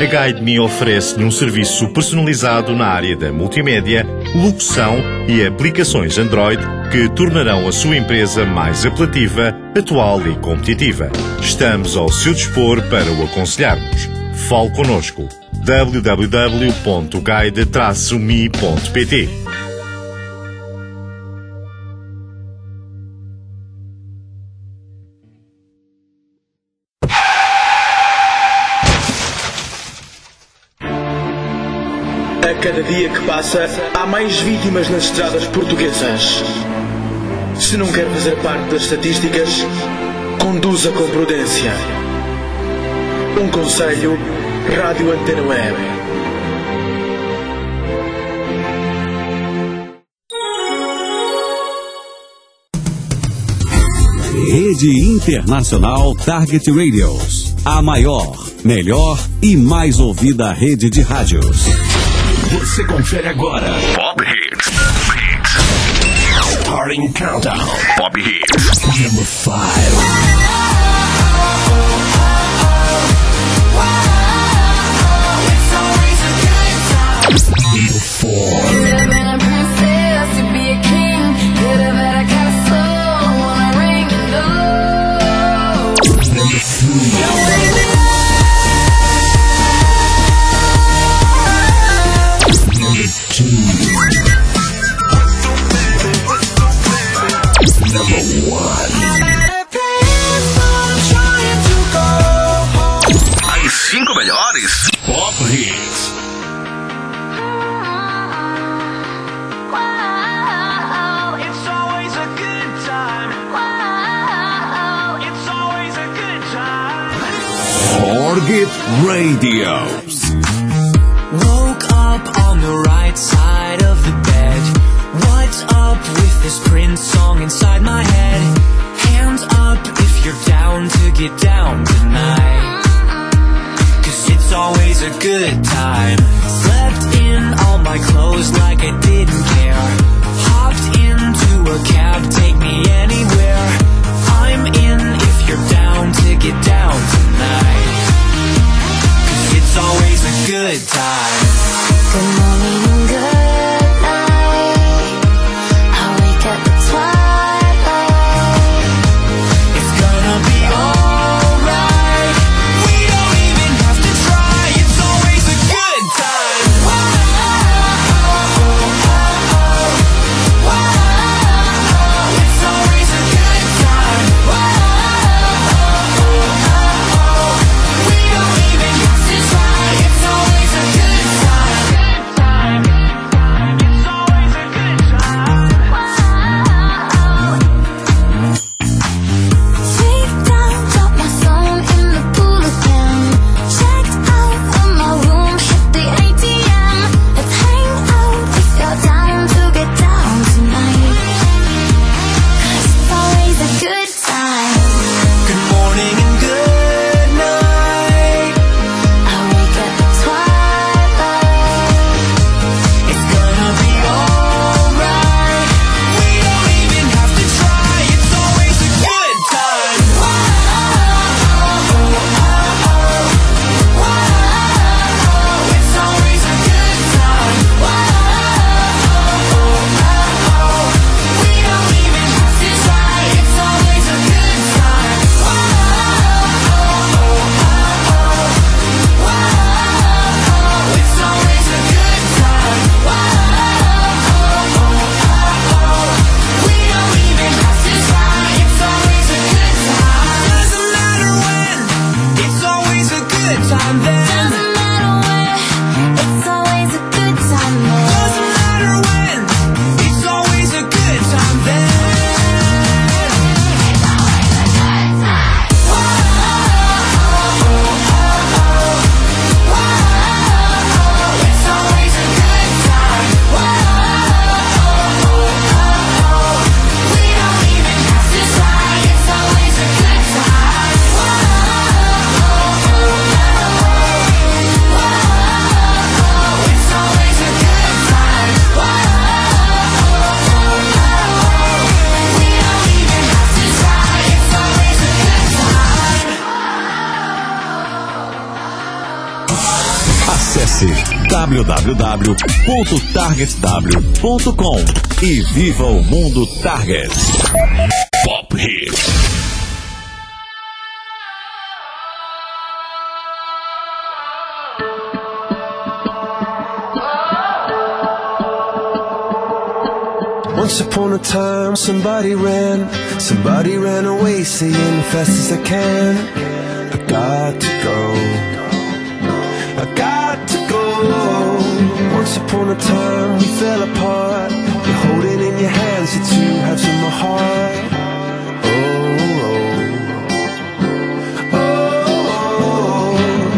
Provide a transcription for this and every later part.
A Guide Me oferece-lhe um serviço personalizado na área da multimédia, locução e aplicações Android que tornarão a sua empresa mais apelativa, atual e competitiva. Estamos ao seu dispor para o aconselharmos. Fale connosco. www.guide-me.pt. A cada dia que passa, há mais vítimas nas estradas portuguesas. Se não quer fazer parte das estatísticas, conduza com prudência. Um conselho, Rádio Antena Web. Rede Internacional Target Radios. A maior, melhor e mais ouvida rede de rádios. Você confere agora Pop Hits. Starting Countdown. Pop Hits. Number 5. Number 4. As 5 melhores Pop Hits. Target Radios. Woke up on the right side of the bed. What's up with this Prince song inside my head? Hands up if you're down to get down tonight. 'Cause it's always a good time. Slept in all my clothes like I didn't care. Hopped into a cab, take me anywhere. I'm in if you're down to get down tonight. 'Cause it's always a good time. Good morning and good night. I wake up at twilight. It's gonna be alright. We don't even have to try. It's always a good time. It's always a Acesse www.targetw.com e viva o mundo Target. Pop Hits. Once upon a time, somebody ran away, saying fast as I can, I got to go, I got to go. Once upon a time, we fell apart. You're holding in your hands the two halves of my heart. Oh, oh, oh,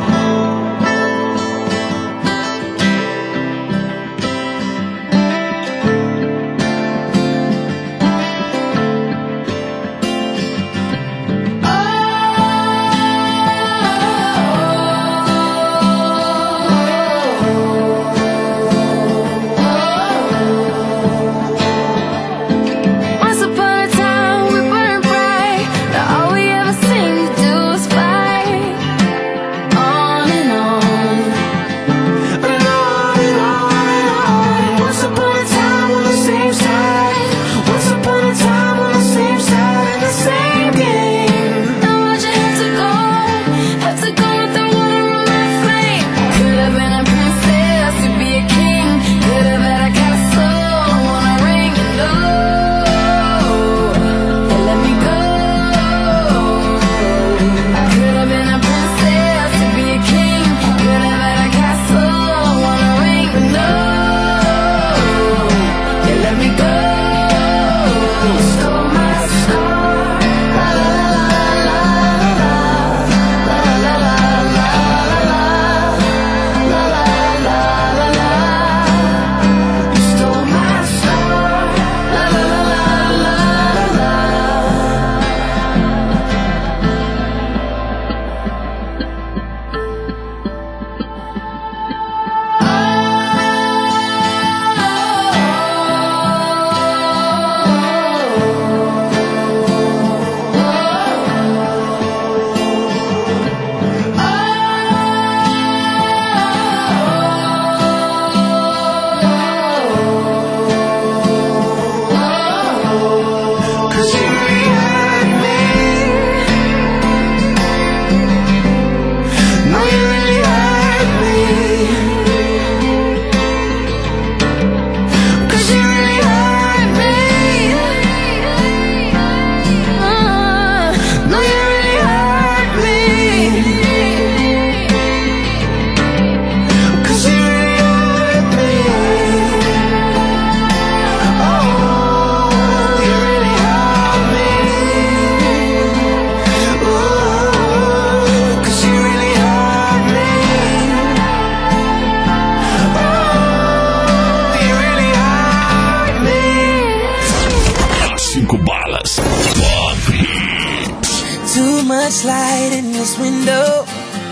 much light in this window.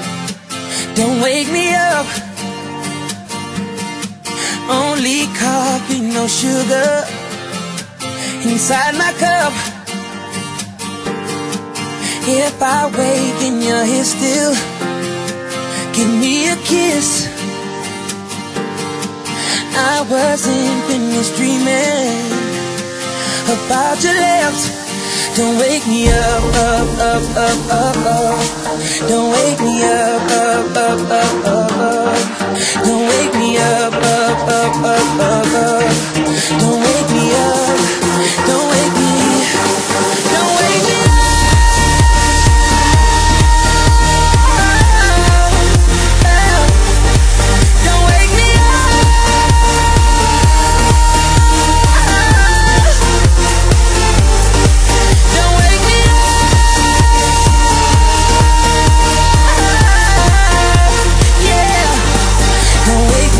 Don't wake me up. Only coffee, no sugar inside my cup. If I wake and you're here still, give me a kiss. I wasn't finished dreaming about your lips. Don't wake me up, up, up, up, up, up. Don't wake me up, up, up, up, up, up. Don't wake me up, up, up, up, up, up. Don't wake me up, don't wake me, don't wake me up. Don't wake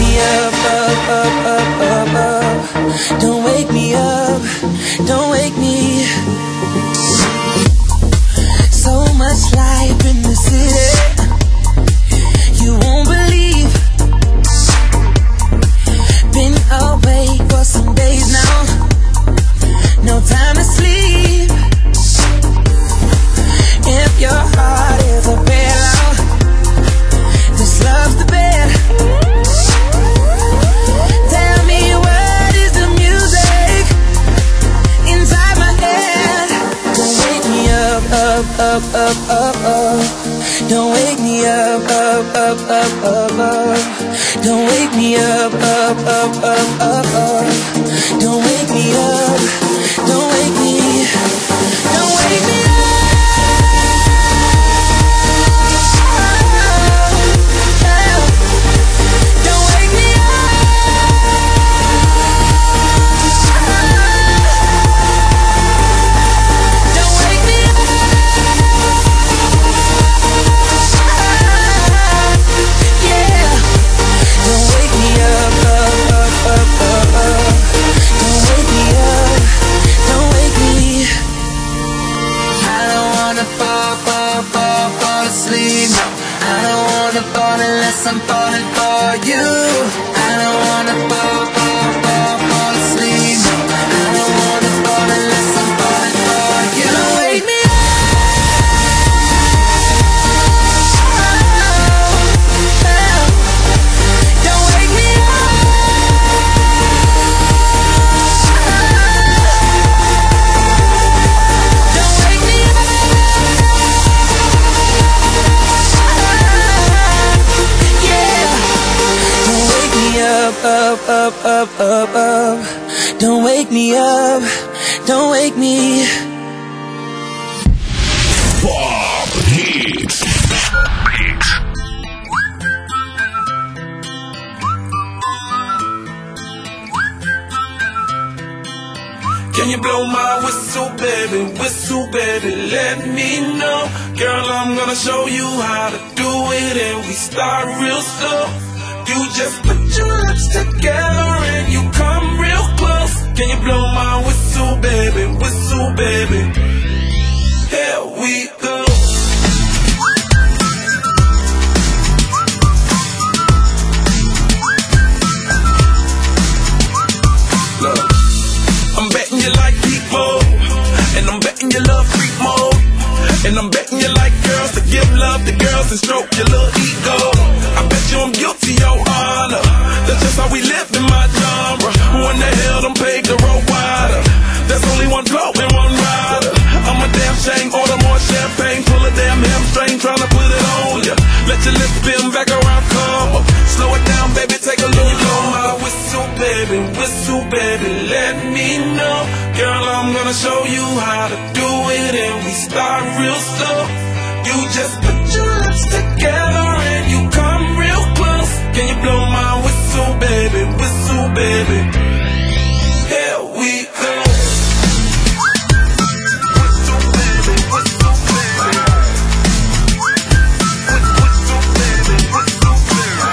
Don't wake me up, up, up, up, up, up. Don't wake me up, up, up, up, up, up. Don't wake me up, don't wake me, don't wake me up. I'm falling for you. I don't wanna fall asleep. I don't wanna fall unless I'm falling for you. Don't wake me up. Don't wake me up. Don't wake me up. Up, up, up, up, up. Don't wake me up, don't wake me. Pop Hits. Can you blow my whistle, baby, let me know. Girl, I'm gonna show you how to do it, and we start real slow. You just put your lips together and you come real close. Can you blow my whistle, baby, here we go. Look, I'm betting you like people, and I'm betting you love freak mode, and I'm betting you like girls to give love to girls and stroke your little ego. I bet you I'm guilty, your honor. That's just how we live in my genre. Who in the hell done paved the road wider? There's only one blow and one rider. I'm a damn shame, order more champagne, pull a damn hamstring, tryna put it on ya. Let your lips spin back around, come up. Slow it down, baby, take a little blow my whistle, baby, let me know. Girl, I'm gonna show you how to do it, and we start real slow. You just put your lips together and you come real close. Can you blow my whistle, baby, here we go. Whistle, baby, whistle, baby. Whistle, baby, whistle, baby.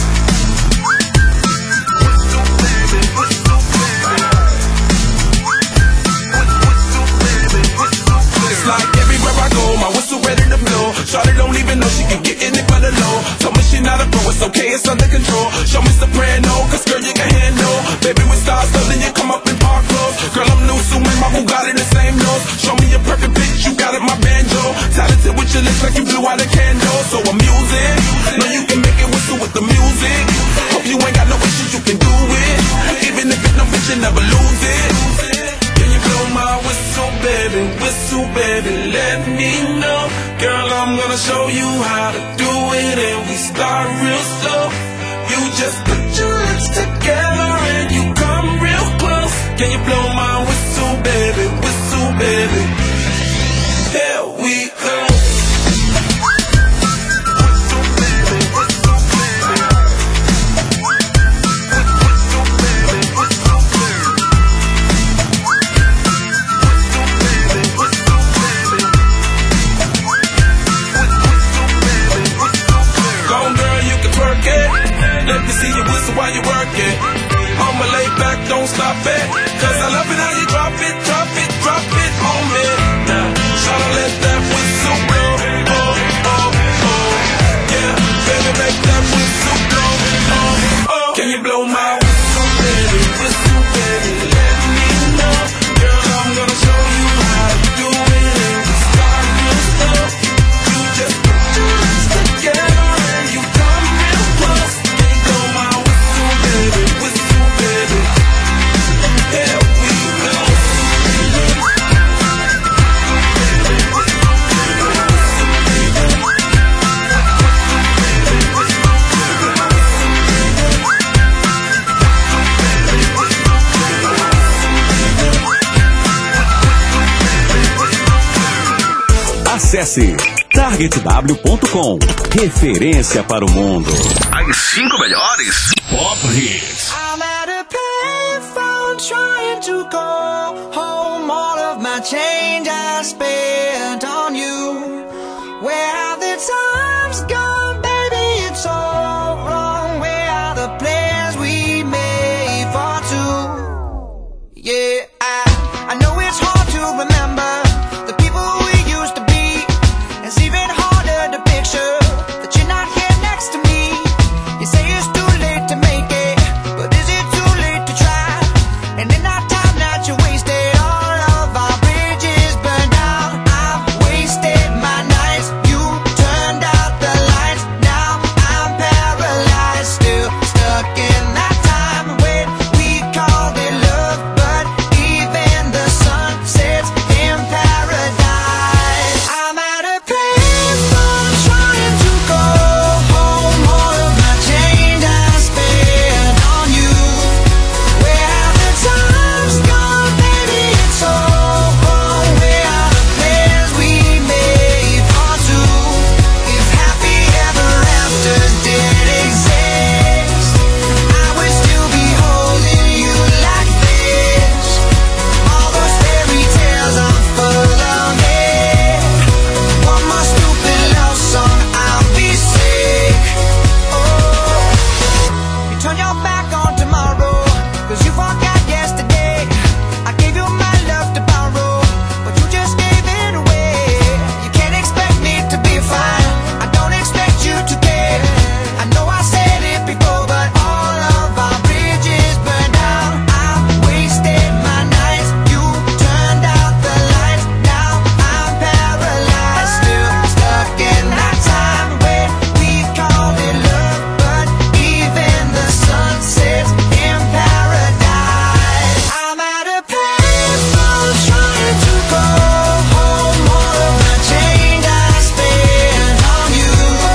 Whistle, baby, whistle, baby. Whistle, baby, whistle, baby. It's like everywhere I go, my whistle ready to blow. Shawty don't even know she can get in it for the low. Told me she not a pro, it's okay, it's under control. Show me soprano, cause girl you can handle. Baby with stars, so then you come up in park clothes. Girl I'm new, so my Bugatti the same nose. Show me a perfect pitch, you got it, my banjo. Talented with your lips like you blew out a candle. So I'm using, know you can make it whistle with the music. Hope you ain't got no issues, you can do it. Even if it's no bitch, you never lose it. Can you blow my whistle, baby, let me know. Girl, I'm gonna show you how to do it, and we start real slow. You just put your lips together and you come real close. Can you blow my whistle, baby, here we go. Whistle, baby, whistle, baby. Whistle, baby, whistle, baby. Whistle, baby, whistle, baby. Go on, girl, you can twerk it. Let me see you whistle while you work it. I'ma lay back, don't stop it. Cause I love it how you drop it on me. Now, try to let that whistle blow. Oh, oh, oh. Yeah, baby, make that whistle blow. Oh, oh. Can you blow my whistle, baby, let me know. Girl, I'm gonna show you how to do it, and we start real slow. You just put your lips together and you come real close. Can you blow my whistle, baby, here Acesse targetw.com. Referência para o mundo. As 5 melhores Pop Hits. I'm at a payphone trying to call home. All of my change I spent on you. Where have the times gone, baby? It's all wrong. Where are the plans we made for two? Yeah, I know it's hard to remember the people we used to be. It's even harder to picture that you're not here next to me. You say it's too late to make it, but is it too late to try? And in that time that you wasted, all of our bridges burned out. I've wasted my nights, you turned out the lights. Now I'm paralyzed, still stuck in that time when we called it love. But even the sun sets in paradise. I'm at a payphone trying to go home. All of my change I spent on you. Where have the times gone, baby? It's all wrong. Where are the plans we made for two? If happy ever afters did exist, I would still be holding you like this. All those fairy tales are full of it. One more stupid love song, I'll be sick. Oh, you turn your back on tomorrow, 'cause you forgot yesterday. I gave you my love to borrow, but you just gave it away. You can't expect me to be fine, I don't expect you to care. I know I said it before, but all of our bridges burned out. I wasted my nights, you turned out the lights. Now I'm paralyzed, still stuck in that time when we called it love. But even the sun sets in paradise. I'm at a payphone trying to go home. All of my change I spent on you.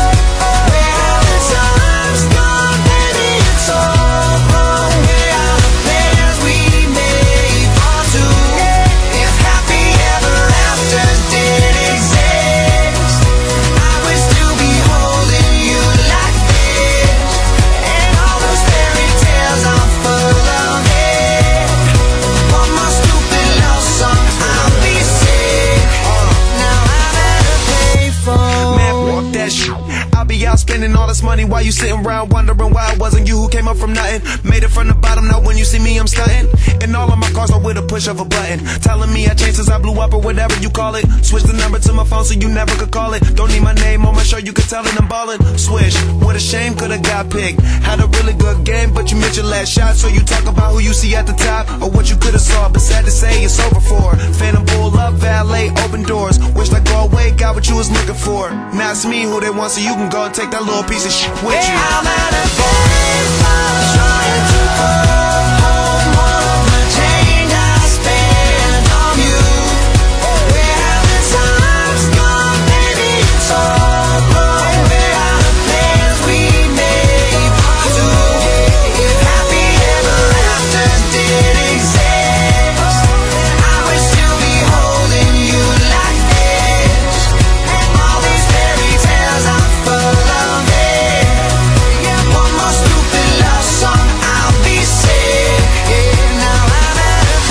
Where have the times gone, baby? It's all wrong. Where are the plans we made for two? If happy ever afters did exist, I would still be holding you like this. And all those fairy tales are full of it. One more stupid love song, I'll be sick. Now I'm at a payphone. Man, fuck that shit. I'll be out spending all this money while you sitting around wondering why it wasn't you who came up from nothing. Made it from the bottom, now when you see me I'm stunting. And all of my cars are with a push of a button, telling me I changed since I blew up or whatever you call it. Switch the number to my phone so you never could call it. Don't need my name on my shirt, you can tell it I'm ballin'. Switch, what a shame, could've got picked. Had a really good game, but you missed your last shot. So you talk about who you see at the top or what you could've saw, but sad to say it's over for. Phantom bull up, valet, open doors. Wish I go away, got what you was looking for. Now it's me who they want, so you can go and take that little piece of shit with you. I'm at a payphone trying to go home. All of my change I spent on you. Where have the times gone, baby? It's all wrong. Where are the plans we made for two? If happy ever afters did exist, I would still be holding you like this. And all these fairy tales are full of it. Yeah, one more stupid love song, I'll be sick. Yeah, now I'm at a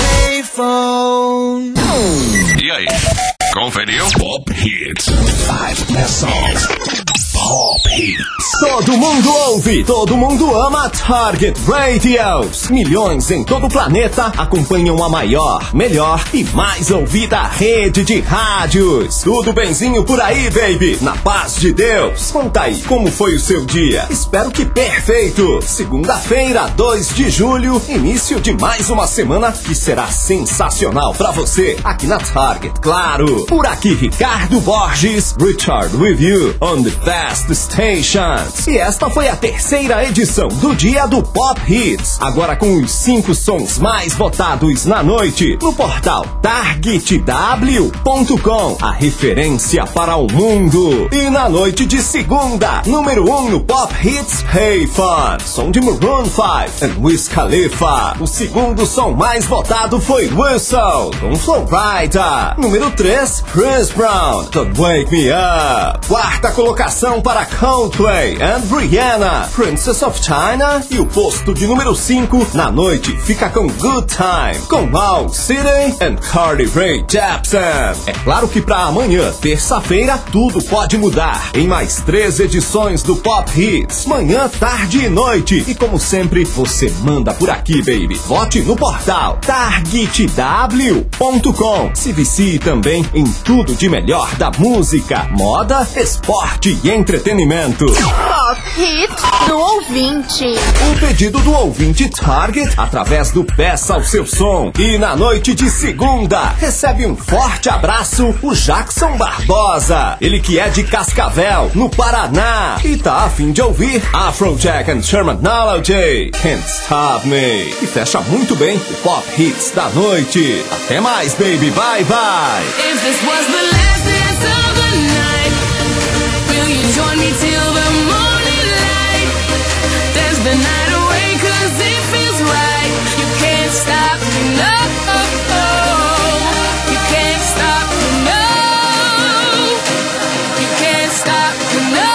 payphone. E aí, conferiu? Pop Hits. 5 best songs. Pop Hits. Todo mundo ouve, todo mundo ama Target Radios. Milhões em todo o planeta acompanham a maior, melhor e mais ouvida rede de rádios. Tudo benzinho por aí, baby? Na paz de Deus. Conta aí, como foi o seu dia? Espero que perfeito. Segunda-feira, 2 de julho, início de mais uma semana que será sensacional pra você aqui na Target, claro. Por aqui, Ricardo Borges, Richard with you on the Fast Station. Dance. E esta foi a terceira edição do Dia do Pop Hits. Agora com os 5 sons mais votados na noite no portal targetw.com, a referência para o mundo. E na noite de segunda, número 1 no Pop Hits, Hey Fun, som de Maroon 5 e Wiz Khalifa. O segundo som mais votado foi Whistle, com Flow Rider. Número 3, Chris Brown, Don't Wake Me Up. Quarta colocação para Coldplay and Rihanna, Princess of China. E o posto de número 5 na noite fica com Good Time, com All City and Carly Rae Jepsen. É claro que para amanhã, terça-feira, tudo pode mudar em mais 3 edições do Pop Hits, manhã, tarde e noite. E como sempre, você manda por aqui, baby. Vote no portal targetw.com. Se vicie também em tudo de melhor da música, moda, esporte e entretenimento. Pop Hits do ouvinte. O pedido do ouvinte Target através do Peça o Seu Som. E na noite de segunda, recebe um forte abraço o Jackson Barbosa. Ele que é de Cascavel, no Paraná, e tá a fim de ouvir Afrojack and Terminology, Can't Stop Me. E fecha muito bem o Pop Hits da noite. Até mais, baby. Bye, bye. If this was the last dance of the night, will you join me till the morning light? Dance the night away 'cause it feels right. You can't stop me, no. You can't stop me, no. You can't stop me, no.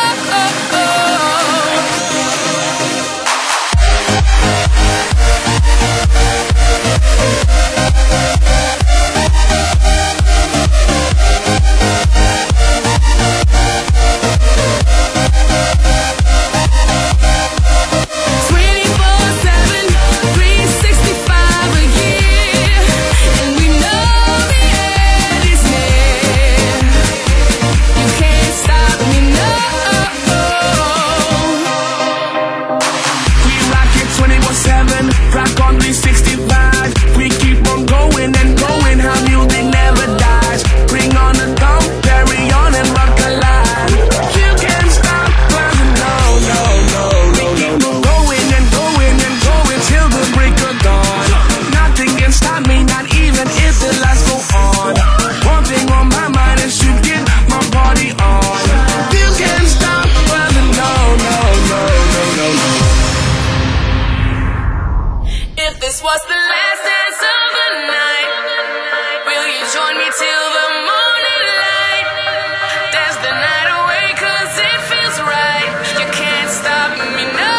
This was the last dance of the night. Will you join me till the morning light? Dance the night away 'cause it feels right. You can't stop me, no.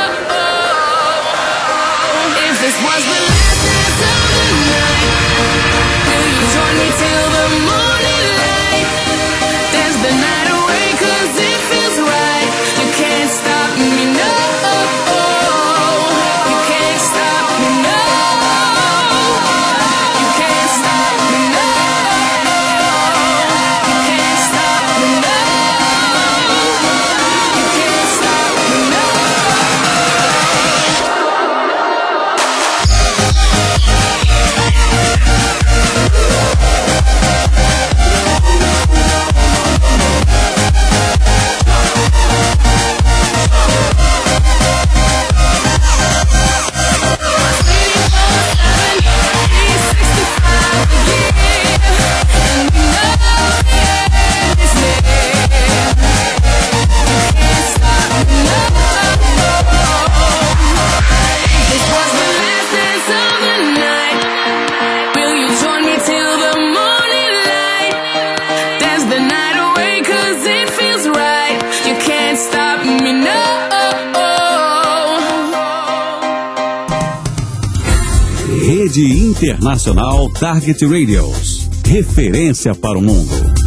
If this was the last dance of the night, will you join me till the morning light? Dance the night away 'cause it feels right. You can't stop me, no. Rede Internacional Target Radios. Referência para o mundo.